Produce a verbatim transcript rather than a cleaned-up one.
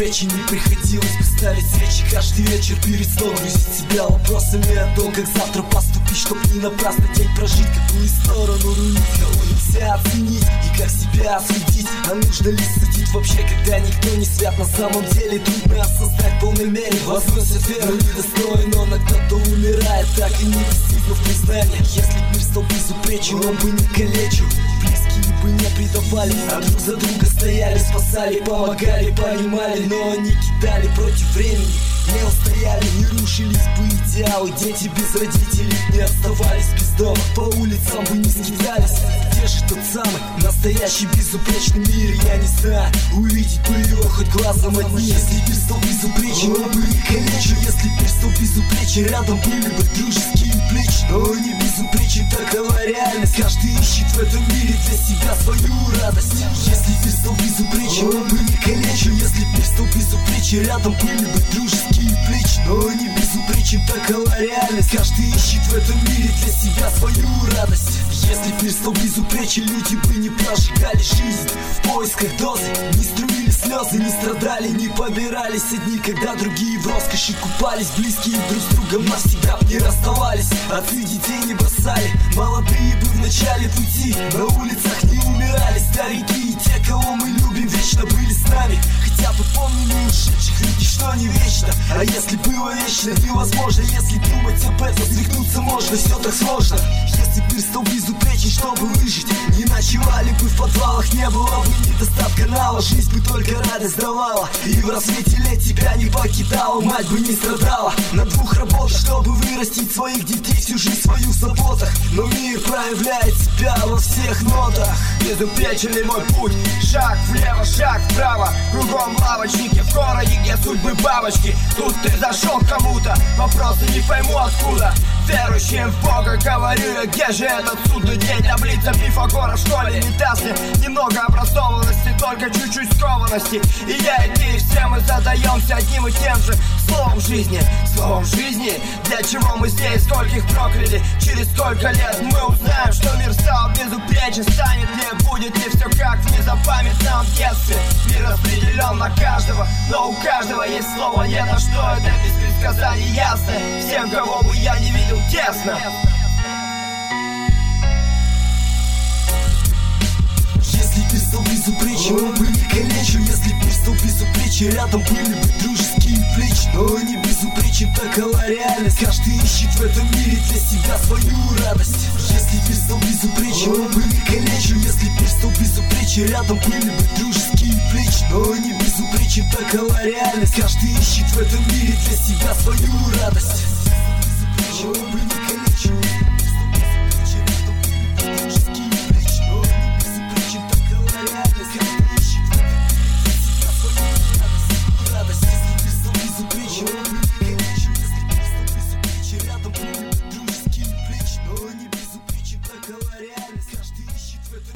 безупречен. Не приходилось бы ставить свечи каждый вечер перед сном, грузить себя вопросами о том, как завтра поступить, чтоб не напрасно день прожить, какую сторону рулить. Кого нельзя оценить и как себя осудить, а нужно ли судить вообще, когда никто не свят. На самом деле трудно осознать в полной мере. Возносят веру недостоин, он, а кто-то умирает, так и не достигнув признания. Если б мир стал безупречен, он бы не калечил, близкие бы не предавали, а друг за друга стояли, спасали, помогали, понимали. Но они кидали против времени, не устояли, не рушились бы идеалы. Дети без родителей не оставались без дома, по улицам бы не скитались. Где же тот самый настоящий безупречный мир? Я не знаю, увидеть бы его хоть глазом одним. Если мир стал безупречен, он бы не калечил. Если мир стал безупречен, рядом были бы дружеские плечи. Но он не безупречен, такова реальность. Каждый ищет в этом мире для себя свою радость. Если мир стал безупречен, он бы не калечил. Если мир стал безупречен, рядом были бы дружеские плечи. Но он не безупречен, такова реальность. Каждый ищет в этом мире для себя свою радость. Если мир стал безупречен, люди бы не прожигали жизнь в поисках дозы, не струили слезы, не страдали, не побирались одни, когда другие в роскоши купались. Близкие друг с другом навсегда б не расставались, отцы детей не бросали, молодые бы в начале пути на улицах не умирали. Старики и те, кого мы любим, вечно были с нами, хотя бы помнили ушедших, ведь ничто не вечно. А если было вечно невозможно, если думать об этом, свихнуться можно, все так сложно. Если мир стал безупречен, чтобы выжить, не ночевали бы в подвалах, не было бы недостатка канала, жизнь бы только радость давала, и в рассвете лет тебя не покидала, мать бы не страдала на двух работах, чтобы вырастить своих детей, всю жизнь свою в заботах. Но мир проявляет себя во всех нотах. Безупречен ли мой путь? Шаг влево, шаг вправо, кругом лавочники, в городе, где судьбы бабочки. Тут ты зашел к кому-то, вопросы не пойму откуда. Верующим в Бога говорю я, где же этот судный день? Таблица Пифагора в школе не даст мне немного образованности, только чуть-чуть скованности. И я, и ты, все мы задаемся одним и тем же словом жизни. Словом жизни, для чего мы здесь, скольких прокляли? Через сколько лет мы узнаем, что мир стал безупречен? Станет ли, будет ли все как в незапамятном детстве? Мир распределен на каждого, но у каждого есть слово не на что, это без предсказаний ясно. Всем, кого бы я не видел, тесно. Если мир стал безупречен, он бы не калечил. Если мир стал безупречен, рядом были бы дружеские плечи. Но он не безупречен, такова реальность. Каждый ищет в этом мире для себя свою радость. Если мир стал безупречен, он бы не калечил. Если мир стал безупречен, рядом были бы дружеские плечи. Но он не безупречен, такова реальность. Каждый ищет в этом мире для себя свою радость. Он бы не